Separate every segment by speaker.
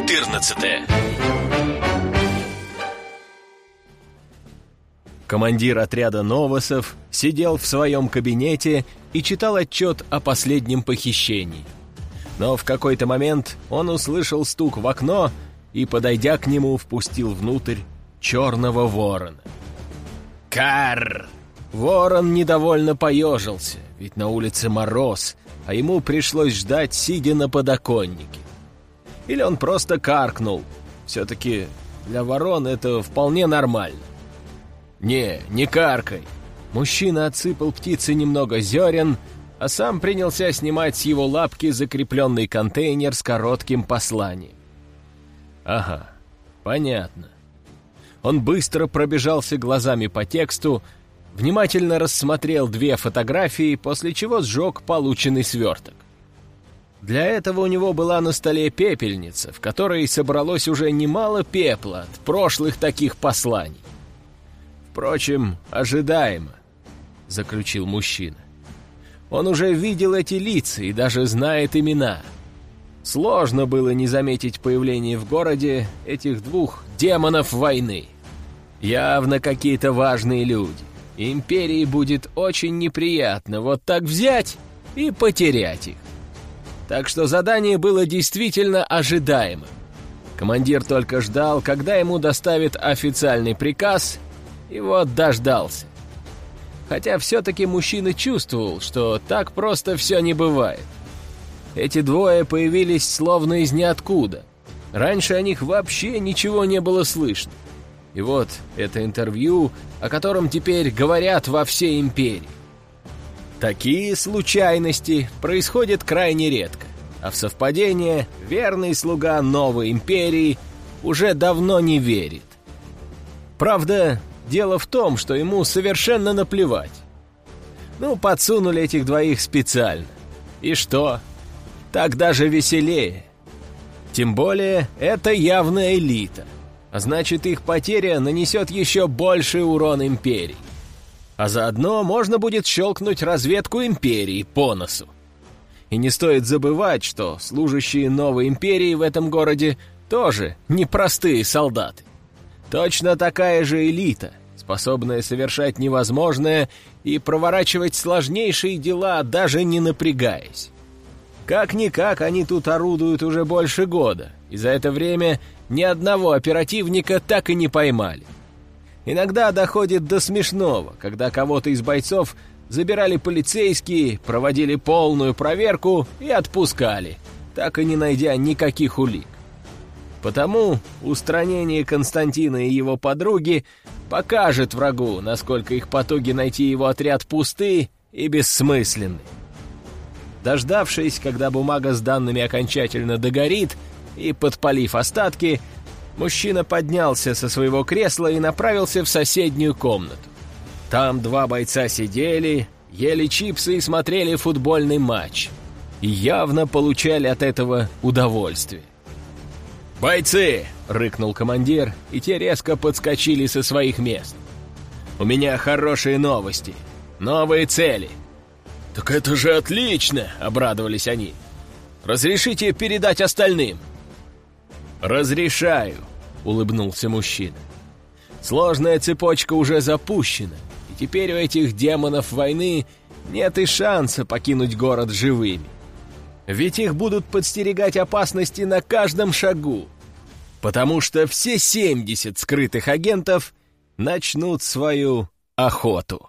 Speaker 1: 14.
Speaker 2: Командир отряда новосов сидел в своем кабинете и читал отчет о последнем похищении. Но в какой-то момент он услышал стук в окно и, подойдя к нему, впустил внутрь черного ворона. «Карр!» Ворон недовольно поежился, ведь на улице мороз, а ему пришлось ждать, сидя на подоконнике. Или он просто каркнул. Все-таки для ворон это вполне нормально. Не каркай. Мужчина отсыпал птице немного зерен, а сам принялся снимать с его лапки закрепленный контейнер с коротким посланием. Ага, понятно. Он быстро пробежался глазами по тексту, внимательно рассмотрел 2 фотографии, после чего сжег полученный сверток. Для этого у него была на столе пепельница, в которой собралось уже немало пепла от прошлых таких посланий. «Впрочем, ожидаемо», — заключил мужчина. Он уже видел эти лица и даже знает имена. Сложно было не заметить появление в городе этих 2 демонов войны. Явно какие-то важные люди. Империи будет очень неприятно вот так взять и потерять их. Так что задание было действительно ожидаемым. Командир только ждал, когда ему доставят официальный приказ, и вот дождался. Хотя все-таки мужчина чувствовал, что так просто все не бывает. Эти 2 появились словно из ниоткуда. Раньше о них вообще ничего не было слышно. И вот это интервью, о котором теперь говорят во всей империи. Такие случайности происходят крайне редко, а в совпадение верный слуга новой империи уже давно не верит. Правда, дело в том, что ему совершенно наплевать. Подсунули этих 2 специально. И что? Так даже веселее. Тем более, это явно элита. А значит, их потеря нанесет еще больший урон империи. А заодно можно будет щелкнуть разведку империи по носу. И не стоит забывать, что служащие новой империи в этом городе тоже непростые солдаты. Точно такая же элита, способная совершать невозможное и проворачивать сложнейшие дела, даже не напрягаясь. Как-никак они тут орудуют уже больше года, и за это время ни одного оперативника так и не поймали. Иногда доходит до смешного, когда кого-то из бойцов забирали полицейские, проводили полную проверку и отпускали, так и не найдя никаких улик. Потому устранение Константина и его подруги покажет врагу, насколько их потуги найти его отряд пусты и бессмысленны. Дождавшись, когда бумага с данными окончательно догорит, и подпалив остатки, мужчина поднялся со своего кресла и направился в соседнюю комнату. Там 2 бойца сидели, ели чипсы и смотрели футбольный матч. И явно получали от этого удовольствие. «Бойцы!» — рыкнул командир, и те резко подскочили со своих мест. «У меня хорошие новости. Новые цели». «Так это же отлично!» — обрадовались они. «Разрешите передать остальным?» «Разрешаю», — улыбнулся мужчина. «Сложная цепочка уже запущена, и теперь у этих демонов войны нет и шанса покинуть город живыми. Ведь их будут подстерегать опасности на каждом шагу, потому что все 70 скрытых агентов начнут свою охоту».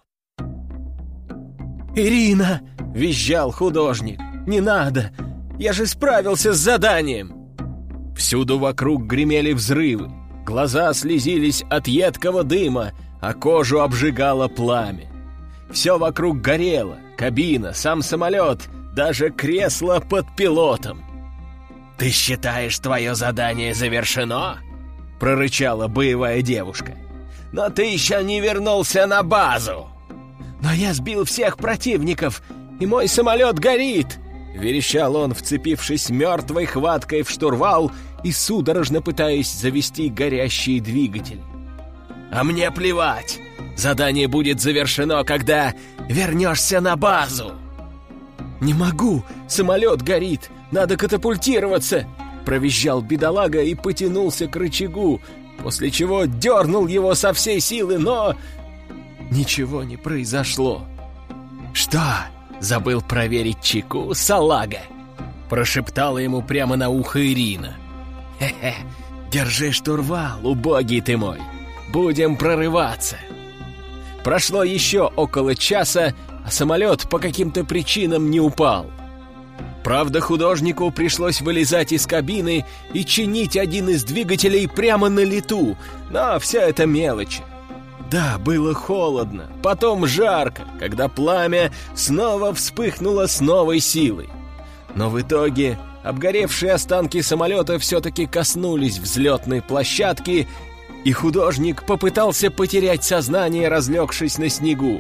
Speaker 2: «Ирина!» — визжал художник. «Не надо! Я же справился с заданием!» Всюду вокруг гремели взрывы, глаза слезились от едкого дыма, а кожу обжигало пламя. Все вокруг горело, кабина, сам самолет, даже кресло под пилотом. «Ты считаешь, твое задание завершено?» — прорычала боевая девушка. «Но ты еще не вернулся на базу!» «Но я сбил всех противников, и мой самолет горит!» — верещал он, вцепившись мертвой хваткой в штурвал и судорожно пытаясь завести горящие двигатели. «А мне плевать! Задание будет завершено, когда вернешься на базу!» «Не могу! Самолет горит! Надо катапультироваться!» провизжал бедолага и потянулся к рычагу, после чего дернул его со всей силы, но ничего не произошло. «Что, забыл проверить чеку, салага?» — прошептала ему прямо на ухо Ирина. «Хе-хе, держи штурвал, убогий ты мой, будем прорываться». Прошло еще около часа, а самолет по каким-то причинам не упал. Правда, художнику пришлось вылезать из кабины и чинить один из двигателей прямо на лету, но все это мелочи. Да, было холодно, потом жарко, когда пламя снова вспыхнуло с новой силой. Но в итоге обгоревшие останки самолета все-таки коснулись взлетной площадки, и художник попытался потерять сознание, разлегшись на снегу.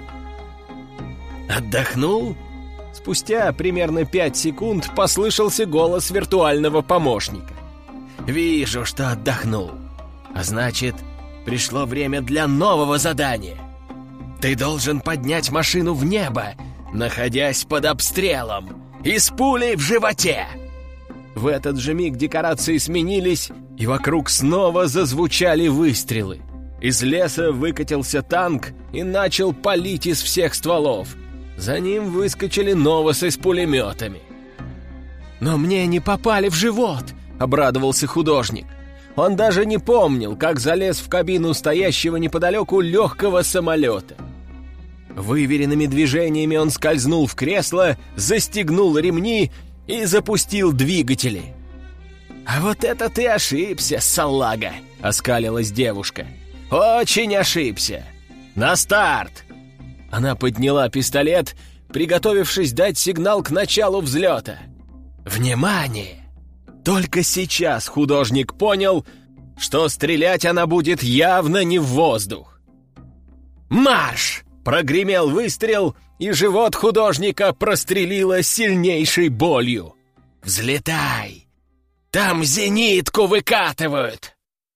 Speaker 2: «Отдохнул?» Спустя примерно 5 секунд послышался голос виртуального помощника. «Вижу, что отдохнул. А значит, пришло время для нового задания. Ты должен поднять машину в небо, находясь под обстрелом, и с пулей в животе!» В этот же миг декорации сменились, и вокруг снова зазвучали выстрелы. Из леса выкатился танк и начал палить из всех стволов. За ним выскочили новосы с пулеметами. «Но мне не попали в живот!» — обрадовался художник. Он даже не помнил, как залез в кабину стоящего неподалеку легкого самолета. Выверенными движениями он скользнул в кресло, застегнул ремни и запустил двигатели. «А вот это ты ошибся, салага!» — оскалилась девушка. «Очень ошибся! На старт!» Она подняла пистолет, приготовившись дать сигнал к началу взлета. «Внимание!» Только сейчас художник понял, что стрелять она будет явно не в воздух. «Марш!» — прогремел выстрел, и живот художника прострелило сильнейшей болью. «Взлетай! Там зенитку выкатывают!»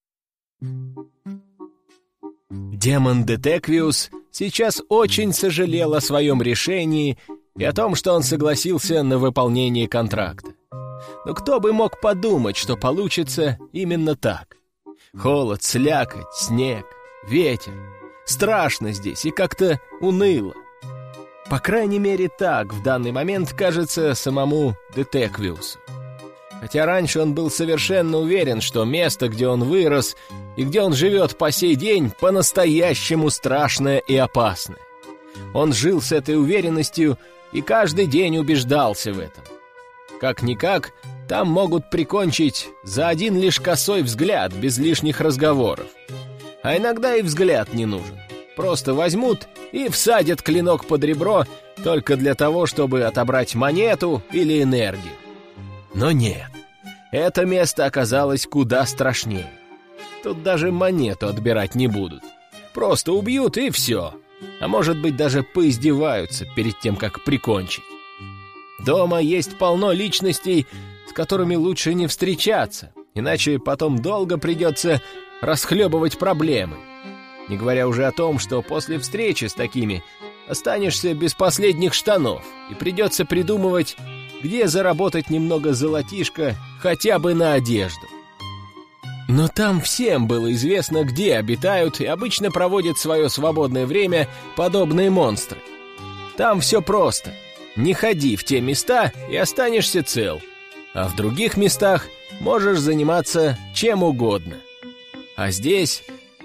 Speaker 2: Демон Детеквиус сейчас очень сожалел о своем решении и о том, что он согласился на выполнение контракта. Но кто бы мог подумать, что получится именно так? Холод, слякоть, снег, ветер. Страшно здесь и как-то уныло. По крайней мере, так в данный момент кажется самому Детеквиусу. Хотя раньше он был совершенно уверен, что место, где он вырос и где он живет по сей день, по-настоящему страшное и опасное. Он жил с этой уверенностью и каждый день убеждался в этом. Как-никак, там могут прикончить за один лишь косой взгляд, без лишних разговоров. А иногда и взгляд не нужен. Просто возьмут и всадят клинок под ребро только для того, чтобы отобрать монету или энергию. Но нет, это место оказалось куда страшнее. Тут даже монету отбирать не будут. Просто убьют и все. А может быть, даже поиздеваются перед тем, как прикончить. Дома есть полно личностей, с которыми лучше не встречаться, иначе потом долго придется расхлебывать проблемы. Не говоря уже о том, что после встречи с такими останешься без последних штанов и придется придумывать, где заработать немного золотишка хотя бы на одежду. Но там всем было известно, где обитают и обычно проводят свое свободное время подобные монстры. Там все просто. Не ходи в те места и останешься цел. А в других местах можешь заниматься чем угодно. А здесь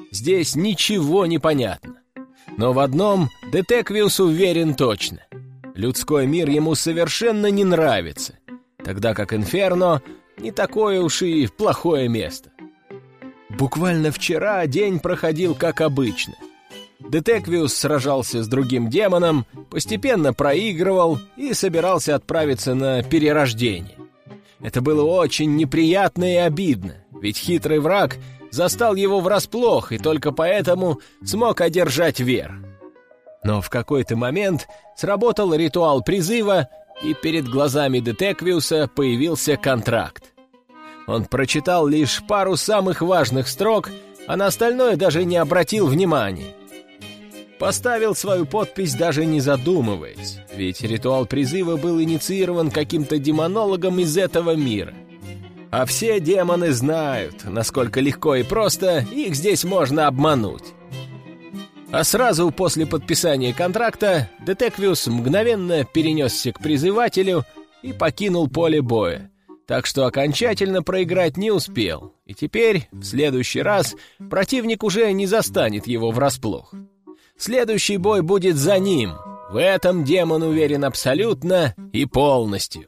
Speaker 2: ничего не понятно. Но в одном Детеквиус уверен точно. Людской мир ему совершенно не нравится, тогда как Инферно не такое уж и плохое место. Буквально вчера день проходил как обычно. Детеквиус сражался с другим демоном, постепенно проигрывал и собирался отправиться на перерождение. Это было очень неприятно и обидно, ведь хитрый враг застал его врасплох и только поэтому смог одержать верх. Но в какой-то момент сработал ритуал призыва, и перед глазами Детеквиуса появился контракт. Он прочитал лишь пару самых важных строк, а на остальное даже не обратил внимания. Поставил свою подпись, даже не задумываясь, ведь ритуал призыва был инициирован каким-то демонологом из этого мира. А все демоны знают, насколько легко и просто их здесь можно обмануть. А сразу после подписания контракта Детеквиус мгновенно перенесся к призывателю и покинул поле боя, так что окончательно проиграть не успел, и теперь, в следующий раз, противник уже не застанет его врасплох. Следующий бой будет за ним, в этом демон уверен абсолютно и полностью.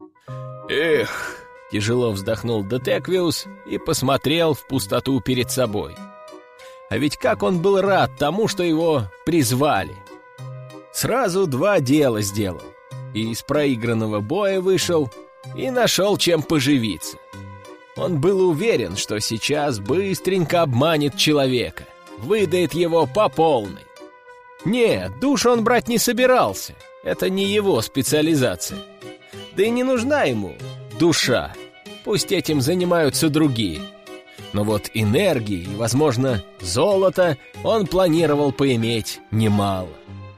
Speaker 2: «Эх!» — тяжело вздохнул Детеквиус и посмотрел в пустоту перед собой. А ведь как он был рад тому, что его призвали. Сразу 2 дела сделал. И из проигранного боя вышел, и нашел чем поживиться. Он был уверен, что сейчас быстренько обманет человека, выдает его по полной. Нет, душу он брать не собирался, это не его специализация. Да и не нужна ему душа, пусть этим занимаются другие. Но вот энергии и, возможно, золото он планировал поиметь немало.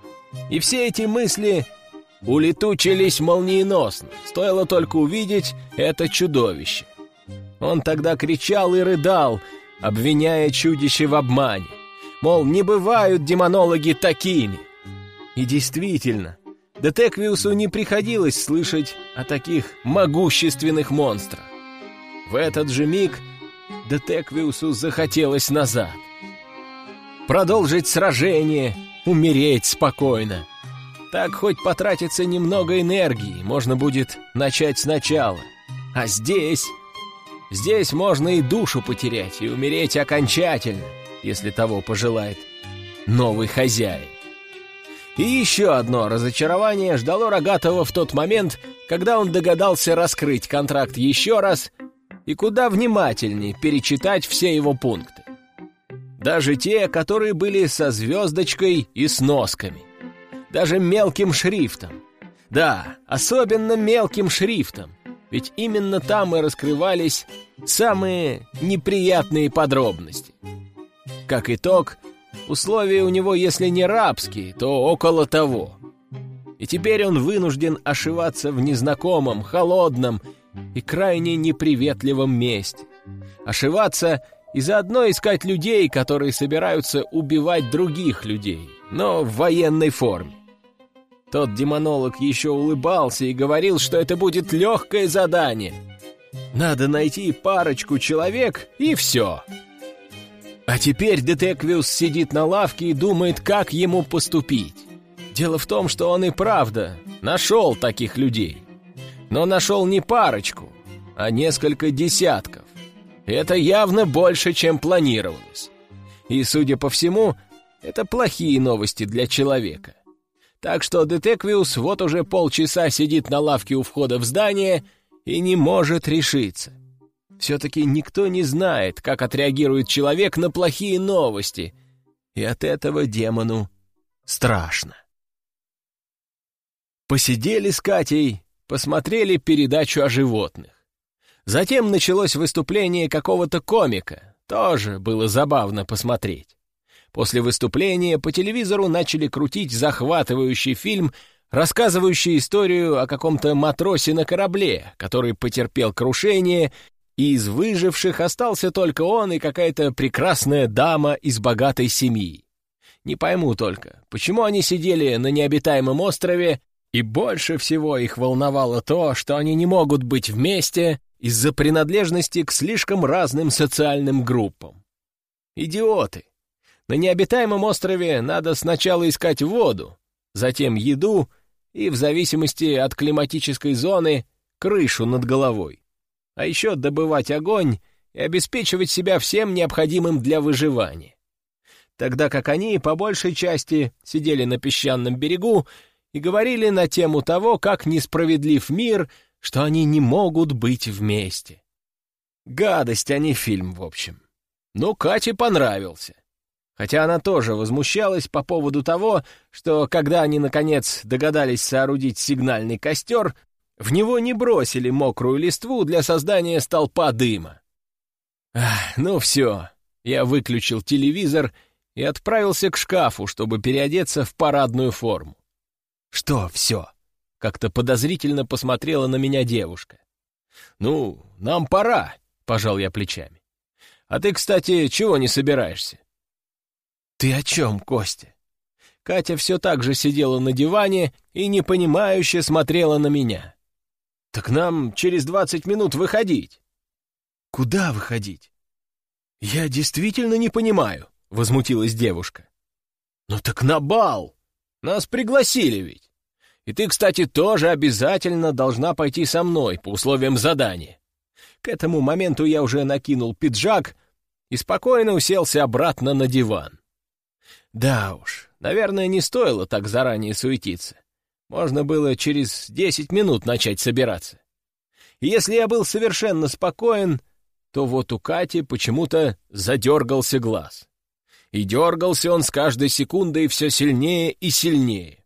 Speaker 2: И все эти мысли улетучились молниеносно, стоило только увидеть это чудовище. Он тогда кричал и рыдал, обвиняя чудище в обмане. Мол, не бывают демонологи такими. И действительно, Детеквиусу не приходилось слышать о таких могущественных монстрах. В этот же миг Детеквиусу захотелось назад. Продолжить сражение, умереть спокойно. Так хоть потратится немного энергии, можно будет начать сначала. А здесь можно и душу потерять, и умереть окончательно, если того пожелает новый хозяин. И еще одно разочарование ждало Рогатого в тот момент, когда он догадался раскрыть контракт еще раз и куда внимательнее перечитать все его пункты. Даже те, которые были со звездочкой и сносками. Даже мелким шрифтом. Да, особенно мелким шрифтом, ведь именно там и раскрывались самые неприятные подробности. Как итог, условия у него, если не рабские, то около того. И теперь он вынужден ошиваться в незнакомом, холодном и крайне неприветливом месте. Ошиваться и заодно искать людей, которые собираются убивать других людей, но в военной форме. Тот демонолог еще улыбался и говорил, что это будет легкое задание. Надо найти парочку человек, и все. А теперь Детеквиус сидит на лавке и думает, как ему поступить. Дело в том, что он и правда нашел таких людей. Но нашел не парочку, а несколько десятков. Это явно больше, чем планировалось. И, судя по всему, это плохие новости для человека. Так что Детеквиус вот уже полчаса сидит на лавке у входа в здание и не может решиться. Все-таки никто не знает, как отреагирует человек на плохие новости, и от этого демону страшно. Посидели с Катей, посмотрели передачу о животных. Затем началось выступление какого-то комика, тоже было забавно посмотреть. После выступления по телевизору начали крутить захватывающий фильм, рассказывающий историю о каком-то матросе на корабле, который потерпел крушение, и из выживших остался только он и какая-то прекрасная дама из богатой семьи. Не пойму только, почему они сидели на необитаемом острове, и больше всего их волновало то, что они не могут быть вместе из-за принадлежности к слишком разным социальным группам. Идиоты! На необитаемом острове надо сначала искать воду, затем еду и, в зависимости от климатической зоны, крышу над головой. А еще добывать огонь и обеспечивать себя всем необходимым для выживания. Тогда как они, по большей части, сидели на песчаном берегу и говорили на тему того, как несправедлив мир, что они не могут быть вместе. Гадость, а не фильм, в общем. Но Кате понравился. Хотя она тоже возмущалась по поводу того, что, когда они, наконец, догадались соорудить сигнальный костер, в него не бросили мокрую листву для создания столпа дыма. Ну все, я выключил телевизор и отправился к шкафу, чтобы переодеться в парадную форму. «Что все?» — как-то подозрительно посмотрела на меня девушка. «Ну, нам пора», — пожал я плечами. «А ты, кстати, чего не собираешься?» «Ты о чем, Костя?» Катя все так же сидела на диване и непонимающе смотрела на меня. «Так нам через 20 минут выходить». «Куда выходить?» «Я действительно не понимаю», — возмутилась девушка. «Ну так на бал! Нас пригласили ведь. И ты, кстати, тоже обязательно должна пойти со мной по условиям задания». К этому моменту я уже накинул пиджак и спокойно уселся обратно на диван. Да уж, наверное, не стоило так заранее суетиться. Можно было через 10 минут начать собираться. И если я был совершенно спокоен, то вот у Кати почему-то задергался глаз. И дергался он с каждой секундой все сильнее и сильнее.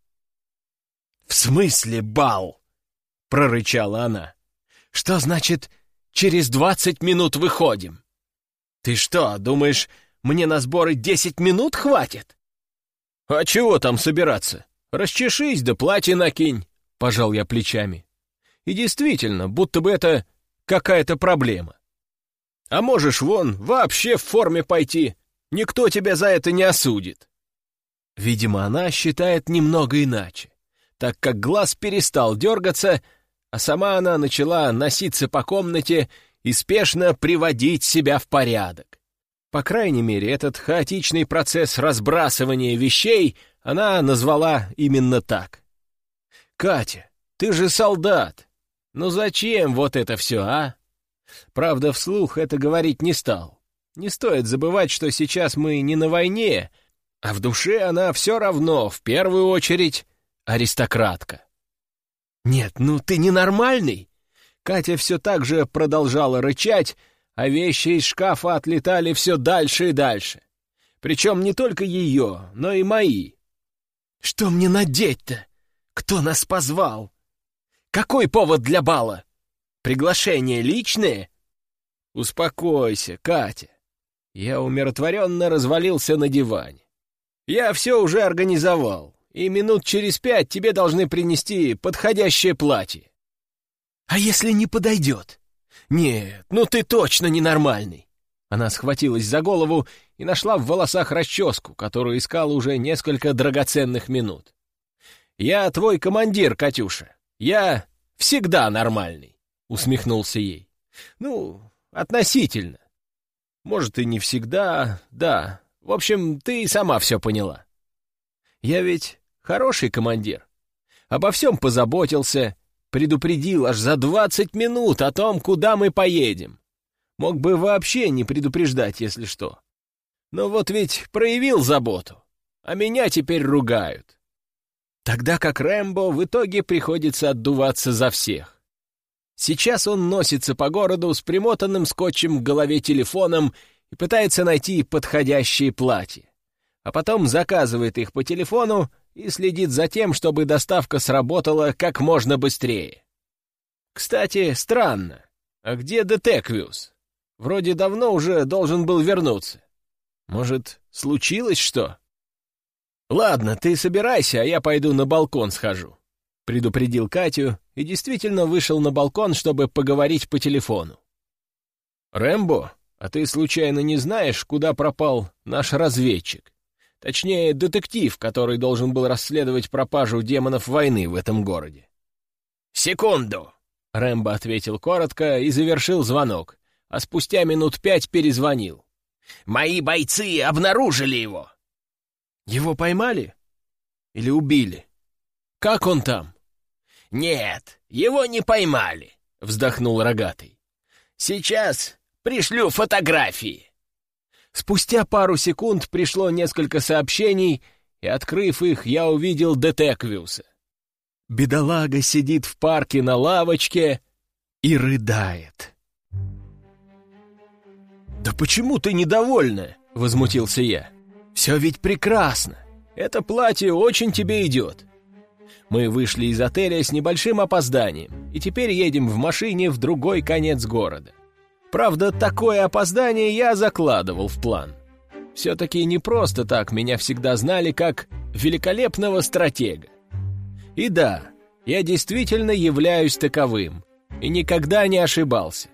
Speaker 2: «В смысле бал?» — прорычала она. «Что значит, через 20 минут выходим? Ты что, думаешь, мне на сборы 10 минут хватит?» «А чего там собираться? Расчешись да платье накинь», — пожал я плечами. И действительно, будто бы это какая-то проблема. А можешь вон вообще в форме пойти, никто тебя за это не осудит. Видимо, она считает немного иначе, так как глаз перестал дергаться, а сама она начала носиться по комнате и спешно приводить себя в порядок. По крайней мере, этот хаотичный процесс разбрасывания вещей она назвала именно так. «Катя, ты же солдат! Ну зачем вот это все, а?» Правда, вслух это говорить не стал. Не стоит забывать, что сейчас мы не на войне, а в душе она все равно, в первую очередь, аристократка. «Нет, ну ты ненормальный!» Катя все так же продолжала рычать, а вещи из шкафа отлетали все дальше и дальше. Причем не только ее, но и мои. «Что мне надеть-то? Кто нас позвал? Какой повод для бала? Приглашение личное?» «Успокойся, Катя». Я умиротворенно развалился на диване. «Я все уже организовал, и минут через 5 тебе должны принести подходящее платье». «А если не подойдет?» «Нет, ну ты точно ненормальный!» Она схватилась за голову и нашла в волосах расческу, которую искала уже несколько драгоценных минут. «Я твой командир, Катюша. Я всегда нормальный», — усмехнулся ей. «Ну, относительно. Может, и не всегда, да. В общем, ты и сама все поняла. Я ведь хороший командир. Обо всем позаботился, предупредил аж за 20 минут о том, куда мы поедем. Мог бы вообще не предупреждать, если что. Но вот ведь проявил заботу, а меня теперь ругают. Тогда как Рэмбо в итоге приходится отдуваться за всех. Сейчас он носится по городу с примотанным скотчем к голове телефоном и пытается найти подходящие платья. А потом заказывает их по телефону и следит за тем, чтобы доставка сработала как можно быстрее. Кстати, странно. А где Детеквиус? Вроде давно уже должен был вернуться. Может, случилось что? «Ладно, ты собирайся, а я пойду на балкон схожу», — предупредил Катю и действительно вышел на балкон, чтобы поговорить по телефону. «Рэмбо, а ты случайно не знаешь, куда пропал наш разведчик? Точнее, детектив, который должен был расследовать пропажу демонов войны в этом городе?» «Секунду!» — Рэмбо ответил коротко и завершил звонок, а спустя минут 5 перезвонил. «Мои бойцы обнаружили его!» «Его поймали? Или убили? Как он там?» «Нет, его не поймали», — вздохнул Рогатый. «Сейчас пришлю фотографии». Спустя пару секунд пришло несколько сообщений, и, открыв их, я увидел Детеквиуса. Бедолага сидит в парке на лавочке и рыдает. «Да почему ты недовольна?» — возмутился я. «Все ведь прекрасно. Это платье очень тебе идет». Мы вышли из отеля с небольшим опозданием, и теперь едем в машине в другой конец города. Правда, такое опоздание я закладывал в план. Все-таки не просто так меня всегда знали как великолепного стратега. И да, я действительно являюсь таковым. и никогда не ошибался.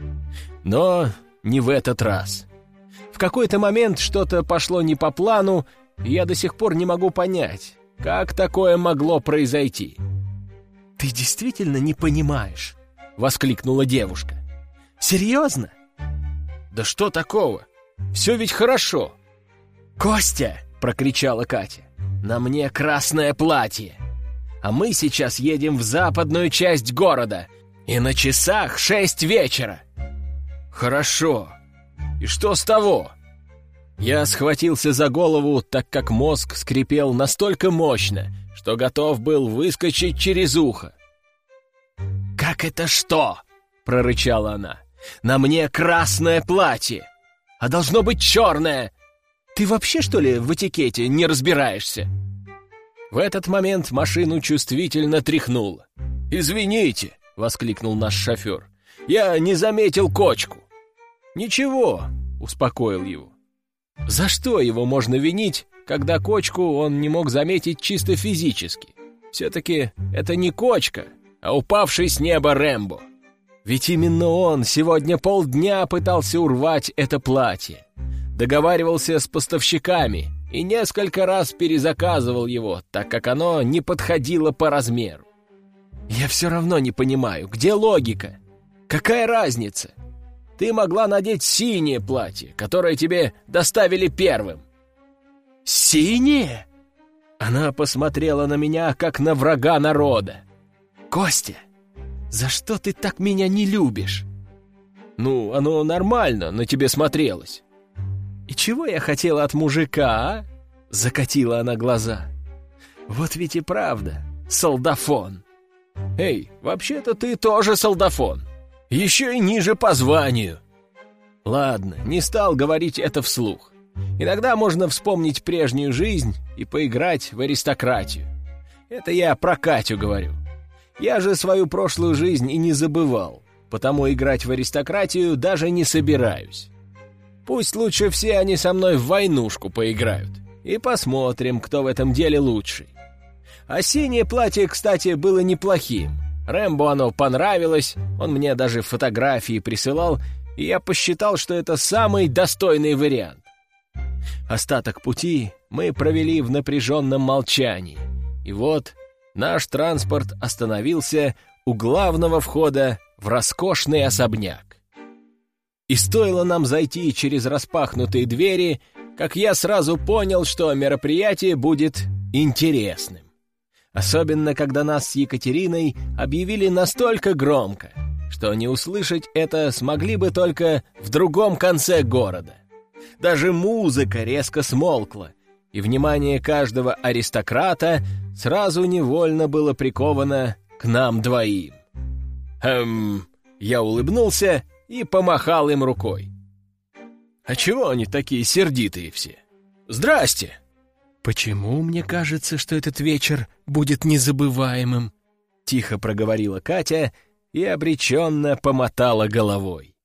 Speaker 2: Но не в этот раз. В какой-то момент что-то пошло не по плану, и я до сих пор не могу понять, как такое могло произойти. «Ты действительно не понимаешь?» — воскликнула девушка. «Серьезно?» «Да что такого? Все ведь хорошо!» «Костя!» — прокричала Катя. «На мне красное платье, а мы сейчас едем в западную часть города, и на часах 6 вечера!» «Хорошо. И что с того?» Я схватился за голову, так как мозг скрипел настолько мощно, что готов был выскочить через ухо. «Как это что?» — прорычала она. «На мне красное платье, а должно быть черное! Ты вообще, что ли, в этикете не разбираешься?» В этот момент машину чувствительно тряхнуло. «Извините!» — воскликнул наш шофер. «Я не заметил кочку». «Ничего», — успокоил его. За что его можно винить, когда кочку он не мог заметить чисто физически? Все-таки это не кочка, а упавший с неба Рэмбо. Ведь именно он сегодня полдня пытался урвать это платье. Договаривался с поставщиками и несколько раз перезаказывал его, так как оно не подходило по размеру. Я все равно не понимаю, где логика? Какая разница? Ты могла надеть синее платье, которое тебе доставили первым. Синее? Она посмотрела на меня, как на врага народа. «Костя, за что ты так меня не любишь?» «Ну, оно нормально на тебе смотрелось». «И чего я хотела от мужика, а?» Закатила она глаза. «Вот ведь и правда, солдафон». «Эй, вообще-то ты тоже солдафон. Еще и ниже по званию». Ладно, не стал говорить это вслух. Иногда можно вспомнить прежнюю жизнь и поиграть в аристократию. Это я про Катю говорю. Я же свою прошлую жизнь и не забывал, потому играть в аристократию даже не собираюсь. Пусть лучше все они со мной в войнушку поиграют, и посмотрим, кто в этом деле лучший. А синее платье, кстати, было неплохим. Рэмбо оно понравилось, он мне даже фотографии присылал, и я посчитал, что это самый достойный вариант. Остаток пути мы провели в напряженном молчании, и вот наш транспорт остановился у главного входа в роскошный особняк. И стоило нам зайти через распахнутые двери, как я сразу понял, что мероприятие будет интересным. Особенно, когда нас с Екатериной объявили настолько громко, что не услышать это смогли бы только в другом конце города. Даже музыка резко смолкла, и внимание каждого аристократа сразу невольно было приковано к нам двоим. Я улыбнулся и помахал им рукой. «А чего они такие сердитые все? Здрасте!» «Почему мне кажется, что этот вечер будет незабываемым?» — тихо проговорила Катя и обреченно помотала головой.